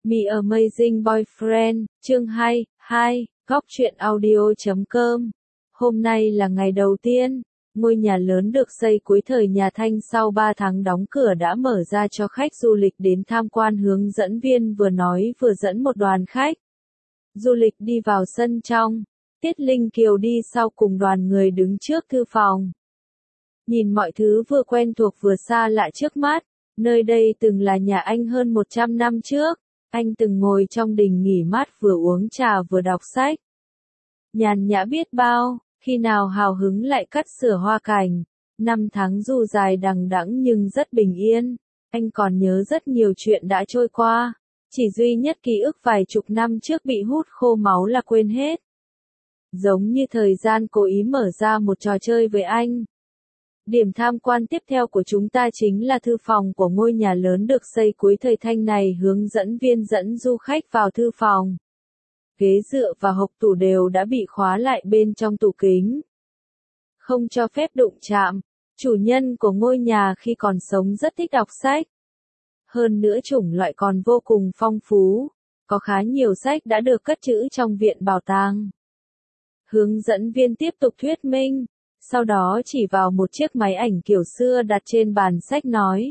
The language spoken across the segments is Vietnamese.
My Amazing Boyfriend, chương 2, góc truyện audio.com. Hôm nay là ngày đầu tiên, ngôi nhà lớn được xây cuối thời nhà Thanh sau 3 tháng đóng cửa đã mở ra cho khách du lịch đến tham quan. Hướng dẫn viên vừa nói vừa dẫn một đoàn khách du lịch đi vào sân trong. Tiết Linh Kiều đi sau cùng đoàn người đứng trước thư phòng. Nhìn mọi thứ vừa quen thuộc vừa xa lạ trước mắt, nơi đây từng là nhà anh hơn 100 năm trước. Anh từng ngồi trong đình nghỉ mát vừa uống trà vừa đọc sách. Nhàn nhã biết bao, khi nào hào hứng lại cắt sửa hoa cảnh. 5 tháng dù dài đằng đẵng nhưng rất bình yên. Anh còn nhớ rất nhiều chuyện đã trôi qua. Chỉ duy nhất ký ức vài chục năm trước bị hút khô máu là quên hết. Giống như thời gian cố ý mở ra một trò chơi với anh. Điểm tham quan tiếp theo của chúng ta chính là thư phòng của ngôi nhà lớn được xây cuối thời Thanh này. Hướng dẫn viên dẫn du khách vào thư phòng. Ghế dựa và hộc tủ đều đã bị khóa lại bên trong tủ kính. Không cho phép đụng chạm. Chủ nhân của ngôi nhà khi còn sống rất thích đọc sách. Hơn nữa chủng loại còn vô cùng phong phú. Có khá nhiều sách đã được cất trữ trong viện bảo tàng. Hướng dẫn viên tiếp tục thuyết minh. Sau đó chỉ vào một chiếc máy ảnh kiểu xưa đặt trên bàn sách nói.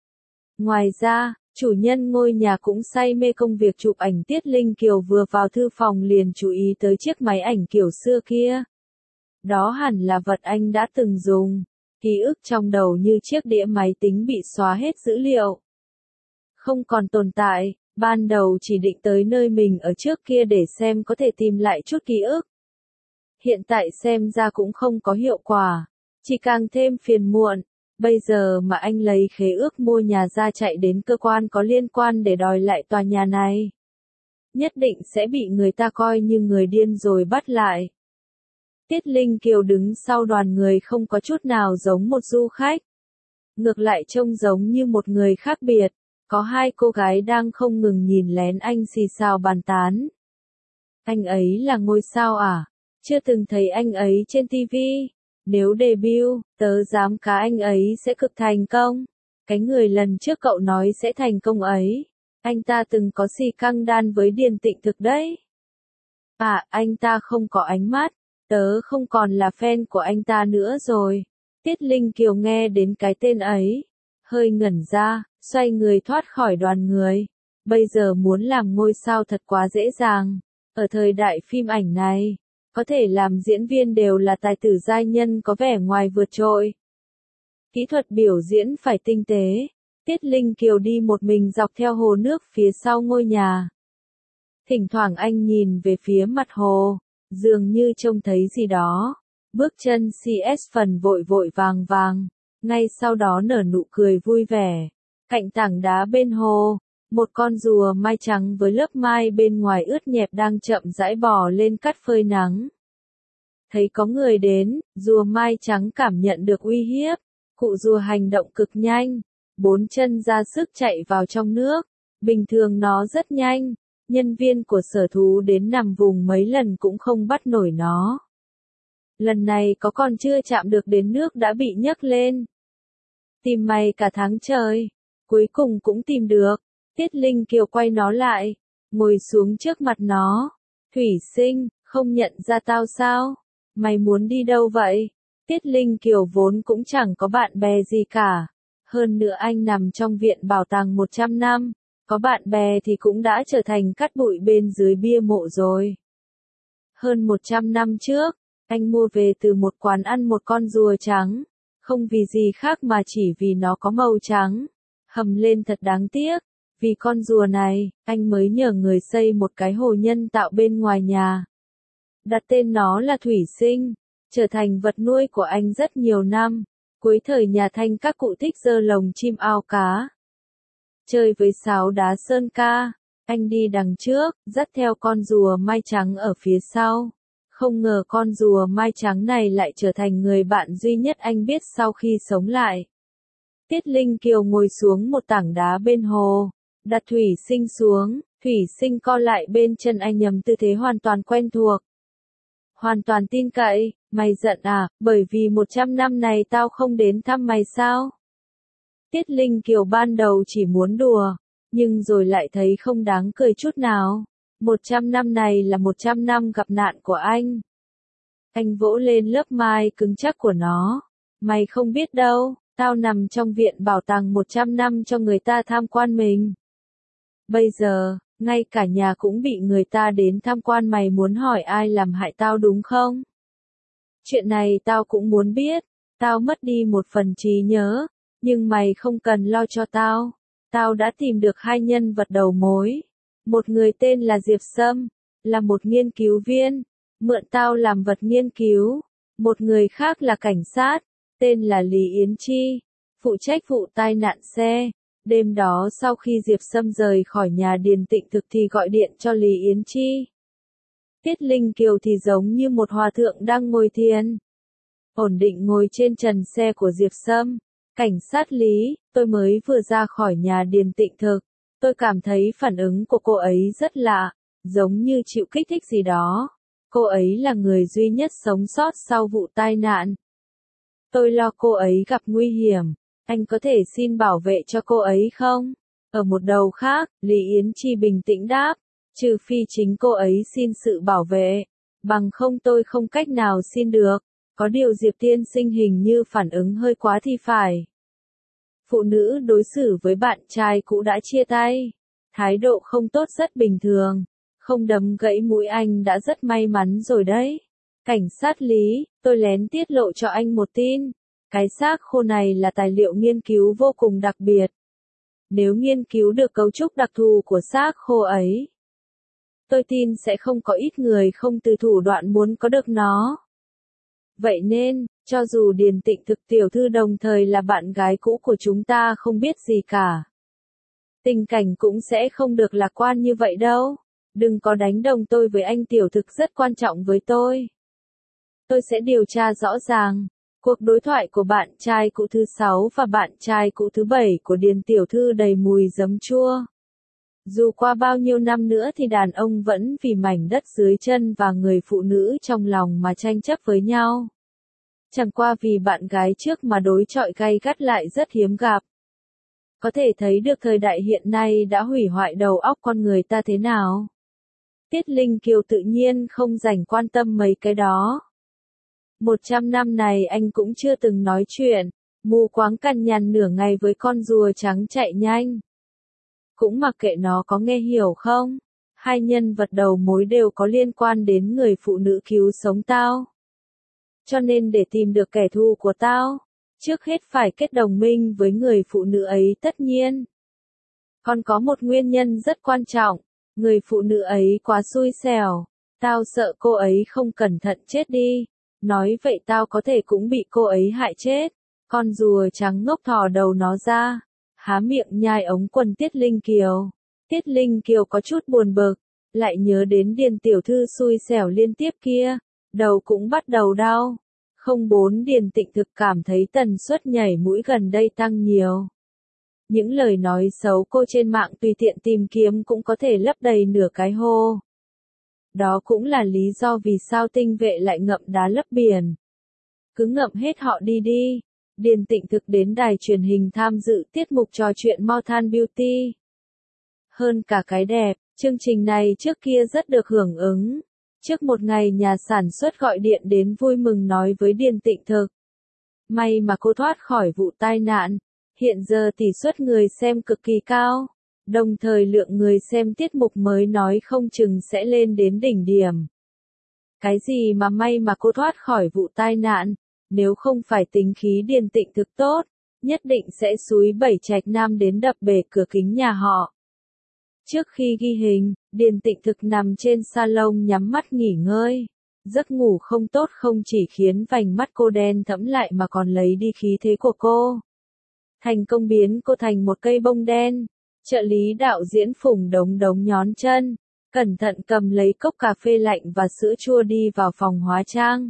Ngoài ra, chủ nhân ngôi nhà cũng say mê công việc chụp ảnh. Tiết Linh Kiều vừa vào thư phòng liền chú ý tới chiếc máy ảnh kiểu xưa kia. Đó hẳn là vật anh đã từng dùng. Ký ức trong đầu như chiếc đĩa máy tính bị xóa hết dữ liệu. Không còn tồn tại, ban đầu chỉ định tới nơi mình ở trước kia để xem có thể tìm lại chút ký ức. Hiện tại xem ra cũng không có hiệu quả, chỉ càng thêm phiền muộn. Bây giờ mà anh lấy khế ước mua nhà ra chạy đến cơ quan có liên quan để đòi lại tòa nhà này, nhất định sẽ bị người ta coi như người điên rồi bắt lại. Tiết Linh Kiều đứng sau đoàn người không có chút nào giống một du khách. Ngược lại trông giống như một người khác biệt. Có hai cô gái đang không ngừng nhìn lén anh xì xào bàn tán. Anh ấy là ngôi sao à? Chưa từng thấy anh ấy trên TV. Nếu debut, tớ dám cá anh ấy sẽ cực thành công. Cái người lần trước cậu nói sẽ thành công ấy. Anh ta từng có xì căng đan với Điền Tịnh Thực đấy. À, anh ta không có ánh mắt. Tớ không còn là fan của anh ta nữa rồi. Tiết Linh Kiều nghe đến cái tên ấy. Hơi ngẩn ra, xoay người thoát khỏi đoàn người. Bây giờ muốn làm ngôi sao thật quá dễ dàng. Ở thời đại phim ảnh này, có thể làm diễn viên đều là tài tử giai nhân có vẻ ngoài vượt trội. Kỹ thuật biểu diễn phải tinh tế. Tiết Linh Kiều đi một mình dọc theo hồ nước phía sau ngôi nhà. Thỉnh thoảng anh nhìn về phía mặt hồ, dường như trông thấy gì đó. Bước chân CS phần vội vội vàng vàng, ngay sau đó nở nụ cười vui vẻ. Cạnh tảng đá bên hồ, một con rùa mai trắng với lớp mai bên ngoài ướt nhẹp đang chậm rãi bò lên cát phơi nắng. Thấy có người đến, rùa mai trắng cảm nhận được uy hiếp. Cụ rùa hành động cực nhanh, 4 chân ra sức chạy vào trong nước. Bình thường nó rất nhanh, nhân viên của sở thú đến nằm vùng mấy lần cũng không bắt nổi nó. Lần này có còn chưa chạm được đến nước đã bị nhấc lên. Tìm mày cả tháng trời, cuối cùng cũng tìm được. Tiết Linh Kiều quay nó lại, ngồi xuống trước mặt nó. Thủy Sinh, không nhận ra tao sao? Mày muốn đi đâu vậy? Tiết Linh Kiều vốn cũng chẳng có bạn bè gì cả. Hơn nữa anh nằm trong viện bảo tàng 100 năm. Có bạn bè thì cũng đã trở thành cát bụi bên dưới bia mộ rồi. Hơn 100 năm trước, anh mua về từ một quán ăn một con rùa trắng. Không vì gì khác mà chỉ vì nó có màu trắng. Hầm lên thật đáng tiếc. Vì con rùa này, anh mới nhờ người xây một cái hồ nhân tạo bên ngoài nhà. Đặt tên nó là Thủy Sinh, trở thành vật nuôi của anh rất nhiều năm. Cuối thời nhà Thanh các cụ thích giơ lồng chim ao cá. Chơi với sáo đá sơn ca, anh đi đằng trước, dắt theo con rùa mai trắng ở phía sau. Không ngờ con rùa mai trắng này lại trở thành người bạn duy nhất anh biết sau khi sống lại. Tiết Linh Kiều ngồi xuống một tảng đá bên hồ, đặt Thủy Sinh xuống. Thủy Sinh co lại bên chân anh nhầm tư thế hoàn toàn quen thuộc. Hoàn toàn tin cậy, mày giận à, bởi vì 100 năm này tao không đến thăm mày sao? Tiết Linh Kiều ban đầu chỉ muốn đùa, nhưng rồi lại thấy không đáng cười chút nào. 100 năm này là 100 năm gặp nạn của anh. Anh vỗ lên lớp mai cứng chắc của nó. Mày không biết đâu, tao nằm trong viện bảo tàng 100 năm cho người ta tham quan mình. Bây giờ, ngay cả nhà cũng bị người ta đến tham quan, mày muốn hỏi ai làm hại tao đúng không? Chuyện này tao cũng muốn biết, tao mất đi một phần trí nhớ, nhưng mày không cần lo cho tao. Tao đã tìm được hai nhân vật đầu mối. Một người tên là Diệp Sâm, là một nghiên cứu viên, mượn tao làm vật nghiên cứu. Một người khác là cảnh sát, tên là Lý Yến Chi, phụ trách vụ tai nạn xe. Đêm đó sau khi Diệp Sâm rời khỏi nhà Điền Tịnh Thực thì gọi điện cho Lý Yến Chi. Tiết Linh Kiều thì giống như một hòa thượng đang ngồi thiền, ổn định ngồi trên trần xe của Diệp Sâm. Cảnh sát Lý, tôi mới vừa ra khỏi nhà Điền Tịnh Thực. Tôi cảm thấy phản ứng của cô ấy rất lạ, giống như chịu kích thích gì đó. Cô ấy là người duy nhất sống sót sau vụ tai nạn. Tôi lo cô ấy gặp nguy hiểm. Anh có thể xin bảo vệ cho cô ấy không? Ở một đầu khác, Lý Yến Chi bình tĩnh đáp, trừ phi chính cô ấy xin sự bảo vệ, bằng không tôi không cách nào xin được. Có điều Diệp tiên sinh hình như phản ứng hơi quá thì phải. Phụ nữ đối xử với bạn trai cũ đã chia tay. Thái độ không tốt rất bình thường. Không đấm gãy mũi anh đã rất may mắn rồi đấy. Cảnh sát Lý, tôi lén tiết lộ cho anh một tin. Cái xác khô này là tài liệu nghiên cứu vô cùng đặc biệt. Nếu nghiên cứu được cấu trúc đặc thù của xác khô ấy, tôi tin sẽ không có ít người không từ thủ đoạn muốn có được nó. Vậy nên, cho dù Điền Tịnh Thực tiểu thư đồng thời là bạn gái cũ của chúng ta không biết gì cả, tình cảnh cũng sẽ không được lạc quan như vậy đâu. Đừng có đánh đồng tôi với anh, tiểu thực rất quan trọng với tôi. Tôi sẽ điều tra rõ ràng. Cuộc đối thoại của bạn trai cũ thứ 6 và bạn trai cũ thứ 7 của Điền tiểu thư đầy mùi giấm chua. Dù qua bao nhiêu năm nữa thì đàn ông vẫn vì mảnh đất dưới chân và người phụ nữ trong lòng mà tranh chấp với nhau. Chẳng qua vì bạn gái trước mà đối chọi gay gắt lại rất hiếm gặp. Có thể thấy được thời đại hiện nay đã hủy hoại đầu óc con người ta thế nào. Tiết Linh Kiều tự nhiên không dành quan tâm mấy cái đó. 100 năm này anh cũng chưa từng nói chuyện, mù quáng cằn nhằn nửa ngày với con rùa trắng chạy nhanh. Cũng mặc kệ nó có nghe hiểu không, hai nhân vật đầu mối đều có liên quan đến người phụ nữ cứu sống tao. Cho nên để tìm được kẻ thù của tao, trước hết phải kết đồng minh với người phụ nữ ấy tất nhiên. Còn có một nguyên nhân rất quan trọng, người phụ nữ ấy quá xui xẻo, tao sợ cô ấy không cẩn thận chết đi. Nói vậy tao có thể cũng bị cô ấy hại chết. Con rùa trắng ngốc thò đầu nó ra, há miệng nhai ống quần Tiết Linh Kiều. Tiết Linh Kiều có chút buồn bực, lại nhớ đến Điền tiểu thư xui xẻo liên tiếp kia, đầu cũng bắt đầu đau. Không bốn Điền Tịnh Thực cảm thấy tần suất nhảy mũi gần đây tăng nhiều. Những lời nói xấu cô trên mạng tùy tiện tìm kiếm cũng có thể lấp đầy nửa cái hồ. Đó cũng là lý do vì sao tinh vệ lại ngậm đá lấp biển. Cứ ngậm hết họ đi đi. Điền Tịnh Thực đến đài truyền hình tham dự tiết mục trò chuyện Mountain Beauty. Hơn cả cái đẹp, chương trình này trước kia rất được hưởng ứng. Trước một ngày nhà sản xuất gọi điện đến vui mừng nói với Điền Tịnh Thực. May mà cô thoát khỏi vụ tai nạn. Hiện giờ tỷ suất người xem cực kỳ cao. Đồng thời lượng người xem tiết mục mới nói không chừng sẽ lên đến đỉnh điểm. Cái gì mà may mà cô thoát khỏi vụ tai nạn, nếu không phải tính khí Điền Tịnh Thực tốt, nhất định sẽ xúi Bảy Trạch Nam đến đập bể cửa kính nhà họ. Trước khi ghi hình, Điền Tịnh Thực nằm trên salon nhắm mắt nghỉ ngơi. Giấc ngủ không tốt không chỉ khiến vành mắt cô đen thẫm lại mà còn lấy đi khí thế của cô. Thành công biến cô thành một cây bông đen. Trợ lý đạo diễn Phùng Đống Đống nhón chân, cẩn thận cầm lấy cốc cà phê lạnh và sữa chua đi vào phòng hóa trang.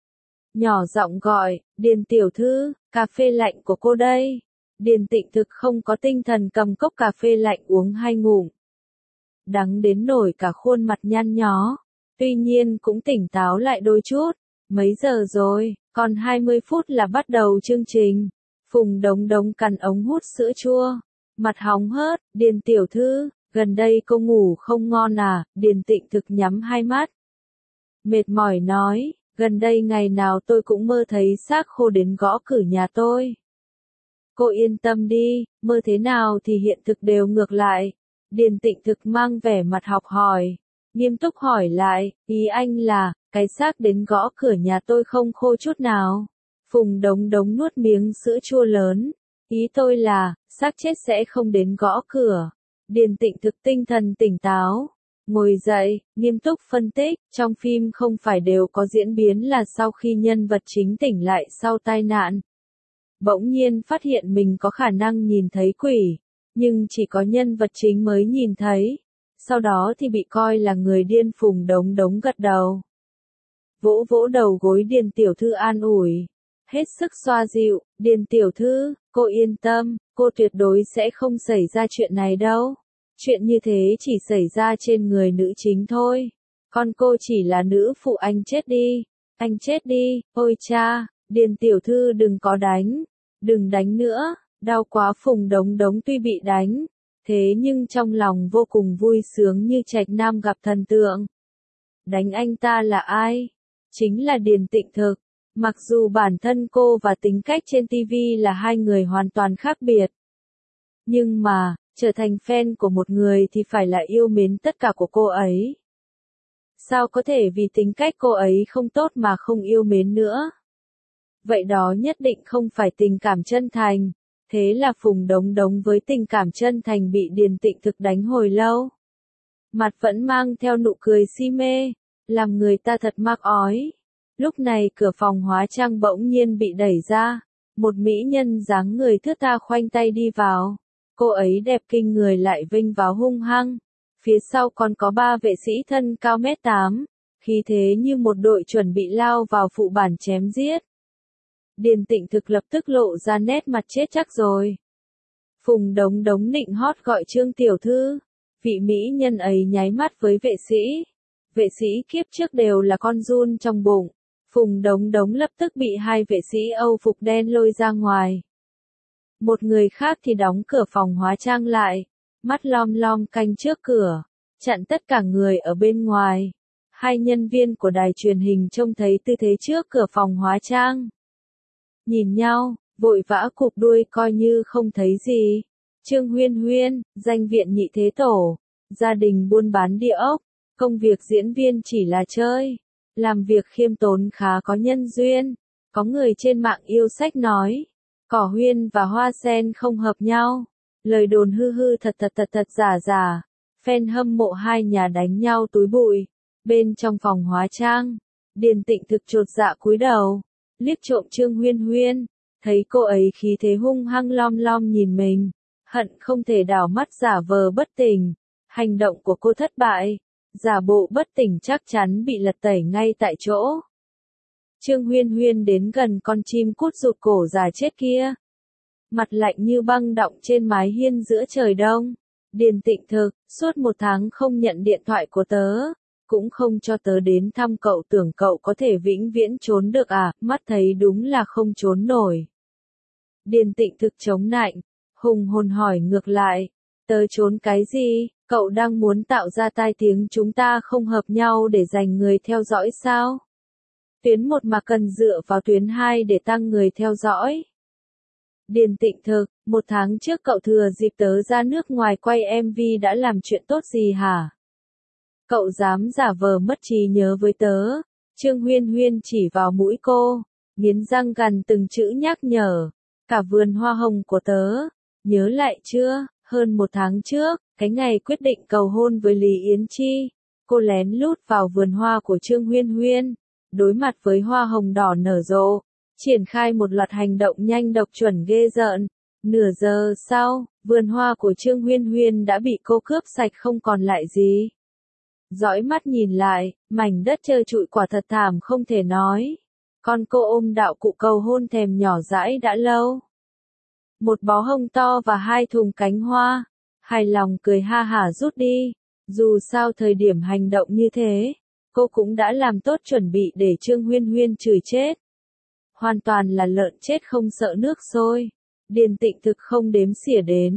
Nhỏ giọng gọi, Điền tiểu thư, cà phê lạnh của cô đây. Điền Tịnh Thực không có tinh thần cầm cốc cà phê lạnh uống 2 ngụm. Đắng đến nổi cả khuôn mặt nhăn nhó. Tuy nhiên cũng tỉnh táo lại đôi chút. Mấy giờ rồi, còn 20 phút là bắt đầu chương trình. Phùng Đống Đống cắn ống hút sữa chua. Mặt hóng hớt, Điền tiểu thư, gần đây cô ngủ không ngon à, Điền Tịnh Thực nhắm hai mắt. Mệt mỏi nói, gần đây ngày nào tôi cũng mơ thấy xác khô đến gõ cửa nhà tôi. Cô yên tâm đi, mơ thế nào thì hiện thực đều ngược lại. Điền Tịnh Thực mang vẻ mặt học hỏi, nghiêm túc hỏi lại, ý anh là, cái xác đến gõ cửa nhà tôi không khô chút nào. Phùng Đống Đống nuốt miếng sữa chua lớn, ý tôi là, xác chết sẽ không đến gõ cửa. Điền Tịnh Thực tinh thần tỉnh táo, ngồi dậy, nghiêm túc phân tích, trong phim không phải đều có diễn biến là sau khi nhân vật chính tỉnh lại sau tai nạn. Bỗng nhiên phát hiện mình có khả năng nhìn thấy quỷ, nhưng chỉ có nhân vật chính mới nhìn thấy, sau đó thì bị coi là người điên. Phùng Đống Đống gật đầu. Vỗ vỗ đầu gối Điền tiểu thư an ủi, hết sức xoa dịu, Điền tiểu thư, cô yên tâm, cô tuyệt đối sẽ không xảy ra chuyện này đâu. Chuyện như thế chỉ xảy ra trên người nữ chính thôi. Còn cô chỉ là nữ phụ. Anh chết đi, anh chết đi, ôi cha, Điền tiểu thư đừng có đánh, đừng đánh nữa, đau quá. Phùng Đống Đống tuy bị đánh, thế nhưng trong lòng vô cùng vui sướng như trạch nam gặp thần tượng. Đánh anh ta là ai? Chính là Điền Tịnh Thực. Mặc dù bản thân cô và tính cách trên TV là hai người hoàn toàn khác biệt. Nhưng mà, trở thành fan của một người thì phải là yêu mến tất cả của cô ấy. Sao có thể vì tính cách cô ấy không tốt mà không yêu mến nữa? Vậy đó nhất định không phải tình cảm chân thành. Thế là Phùng Đống Đống với tình cảm chân thành bị Điền Tịnh Thực đánh hồi lâu. Mặt vẫn mang theo nụ cười si mê, làm người ta thật mắc ói. Lúc này cửa phòng hóa trang bỗng nhiên bị đẩy ra, một mỹ nhân dáng người thướt tha khoanh tay đi vào. Cô ấy đẹp kinh người lại vênh váo hung hăng. Phía sau còn có 3 vệ sĩ thân cao 1m8, khí thế như một đội chuẩn bị lao vào phụ bản chém giết. Điền Tịnh Thực lập tức lộ ra nét mặt chết chắc rồi. Phùng Đống Đống nịnh hót gọi Trương tiểu thư. Vị mỹ nhân ấy nháy mắt với vệ sĩ. Vệ sĩ kiếp trước đều là con giun trong bụng. Phùng Đống Đống lập tức bị 2 vệ sĩ Âu phục đen lôi ra ngoài. Một người khác thì đóng cửa phòng hóa trang lại, mắt lom lom canh trước cửa, chặn tất cả người ở bên ngoài. 2 nhân viên của đài truyền hình trông thấy tư thế trước cửa phòng hóa trang. Nhìn nhau, vội vã cụp đuôi coi như không thấy gì. Trương Huyên Huyên, danh viện nhị thế tổ, gia đình buôn bán địa ốc, công việc diễn viên chỉ là chơi, làm việc khiêm tốn khá có nhân duyên. Có người trên mạng yêu sách nói, cỏ huyên và hoa sen không hợp nhau. Lời đồn hư hư thật giả giả. Fan hâm mộ hai nhà đánh nhau túi bụi. Bên trong phòng hóa trang, Điền Tịnh Thực chột dạ cúi đầu, liếc trộm Trương Huyên Huyên, thấy cô ấy khí thế hung hăng lom lom nhìn mình, hận không thể đảo mắt giả vờ bất tỉnh. Hành động của cô thất bại, giả bộ bất tỉnh chắc chắn bị lật tẩy ngay tại chỗ. Trương Huyên Huyên đến gần con chim cút rụt cổ già chết kia. Mặt lạnh như băng đọng trên mái hiên giữa trời đông. Điền Tịnh Thực, suốt 1 tháng không nhận điện thoại của tớ, cũng không cho tớ đến thăm cậu, tưởng cậu có thể vĩnh viễn trốn được à, mắt thấy đúng là không trốn nổi. Điền Tịnh Thực chống nạnh, hùng hồn hỏi ngược lại, tớ trốn cái gì, cậu đang muốn tạo ra tai tiếng chúng ta không hợp nhau để giành người theo dõi sao? Tuyến 1 mà cần dựa vào tuyến 2 để tăng người theo dõi. Điền Tịnh Thực, 1 tháng trước cậu thừa dịp tớ ra nước ngoài quay MV đã làm chuyện tốt gì hả? Cậu dám giả vờ mất trí nhớ với tớ? Trương Huyên Huyên chỉ vào mũi cô, nghiến răng gằn từng chữ nhắc nhở. Cả vườn hoa hồng của tớ, nhớ lại chưa? Hơn 1 tháng trước, cái ngày quyết định cầu hôn với Lý Yến Chi, cô lén lút vào vườn hoa của Trương Huyên Huyên, đối mặt với hoa hồng đỏ nở rộ, triển khai một loạt hành động nhanh độc chuẩn ghê rợn. Nửa giờ sau, vườn hoa của Trương Huyên Huyên đã bị cô cướp sạch không còn lại gì. Dõi mắt nhìn lại, mảnh đất trơ trụi quả thật thảm không thể nói. Con cô ôm đạo cụ cầu hôn thèm nhỏ dãi đã lâu. Một bó hồng to và 2 thùng cánh hoa. Hài lòng cười ha hả rút đi. Dù sao thời điểm hành động như thế, cô cũng đã làm tốt chuẩn bị để Trương Huyên Huyên chửi chết. Hoàn toàn là lợn chết không sợ nước sôi. Điền Tịnh Thực không đếm xỉa đến.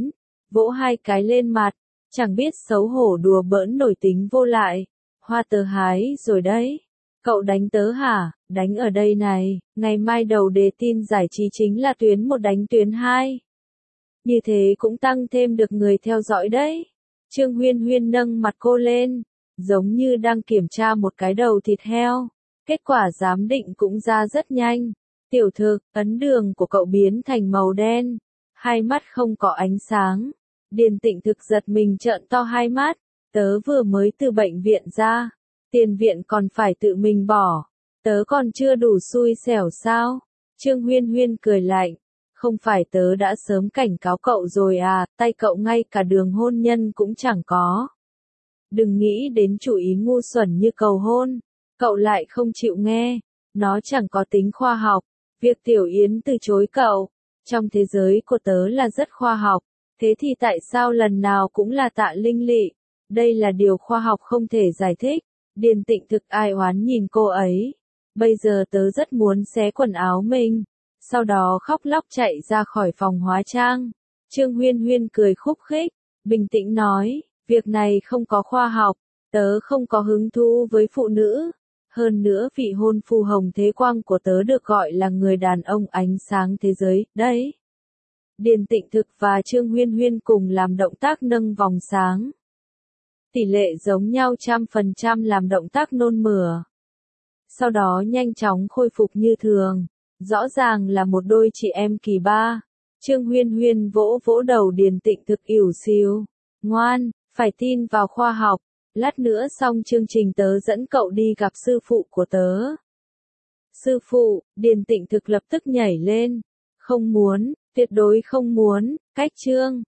vỗ hai cái lên mặt, chẳng biết xấu hổ đùa bỡn nổi tính vô lại. Hoa tớ hái rồi đấy. Cậu đánh tớ hả? Đánh ở đây này, ngày mai đầu đề tin giải trí chính là tuyến 1 đánh tuyến 2. Như thế cũng tăng thêm được người theo dõi đấy. Trương Huyên Huyên nâng mặt cô lên, giống như đang kiểm tra một cái đầu thịt heo. Kết quả giám định cũng ra rất nhanh. Tiểu thực, ấn đường của cậu biến thành màu đen. Hai mắt không có ánh sáng. Điền Tịnh Thực giật mình trợn to hai mắt. Tớ vừa mới từ bệnh viện ra. Tiền viện còn phải tự mình bỏ. Tớ còn chưa đủ xui xẻo sao? Trương Huyên Huyên cười lạnh. Không phải tớ đã sớm cảnh cáo cậu rồi à, tay cậu ngay cả đường hôn nhân cũng chẳng có. Đừng nghĩ đến chủ ý ngu xuẩn như cầu hôn. Cậu lại không chịu nghe. Nó chẳng có tính khoa học. Việc Tiểu Yến từ chối cậu. Trong thế giới của tớ là rất khoa học. Thế thì tại sao lần nào cũng là Tạ Linh Lị? Đây là điều khoa học không thể giải thích. Điền Tịnh Thực ai oán nhìn cô ấy. Bây giờ tớ rất muốn xé quần áo mình. Sau đó khóc lóc chạy ra khỏi phòng hóa trang. Trương Huyên Huyên cười khúc khích, bình tĩnh nói, việc này không có khoa học, tớ không có hứng thú với phụ nữ. Hơn nữa vị hôn phu Hồng Thế Quang của tớ được gọi là người đàn ông ánh sáng thế giới, đấy. Điền Tịnh Thực và Trương Huyên Huyên cùng làm động tác nâng vòng sáng. Tỷ lệ giống nhau 100% làm động tác nôn mửa. Sau đó nhanh chóng khôi phục như thường. Rõ ràng là một đôi chị em kỳ ba. Trương Huyên Huyên vỗ vỗ đầu Điền Tịnh Thực ỉu xìu. Ngoan, phải tin vào khoa học. Lát nữa xong chương trình tớ dẫn cậu đi gặp sư phụ của tớ. Sư phụ, Điền Tịnh Thực lập tức nhảy lên. Không muốn, tuyệt đối không muốn, cách Trương.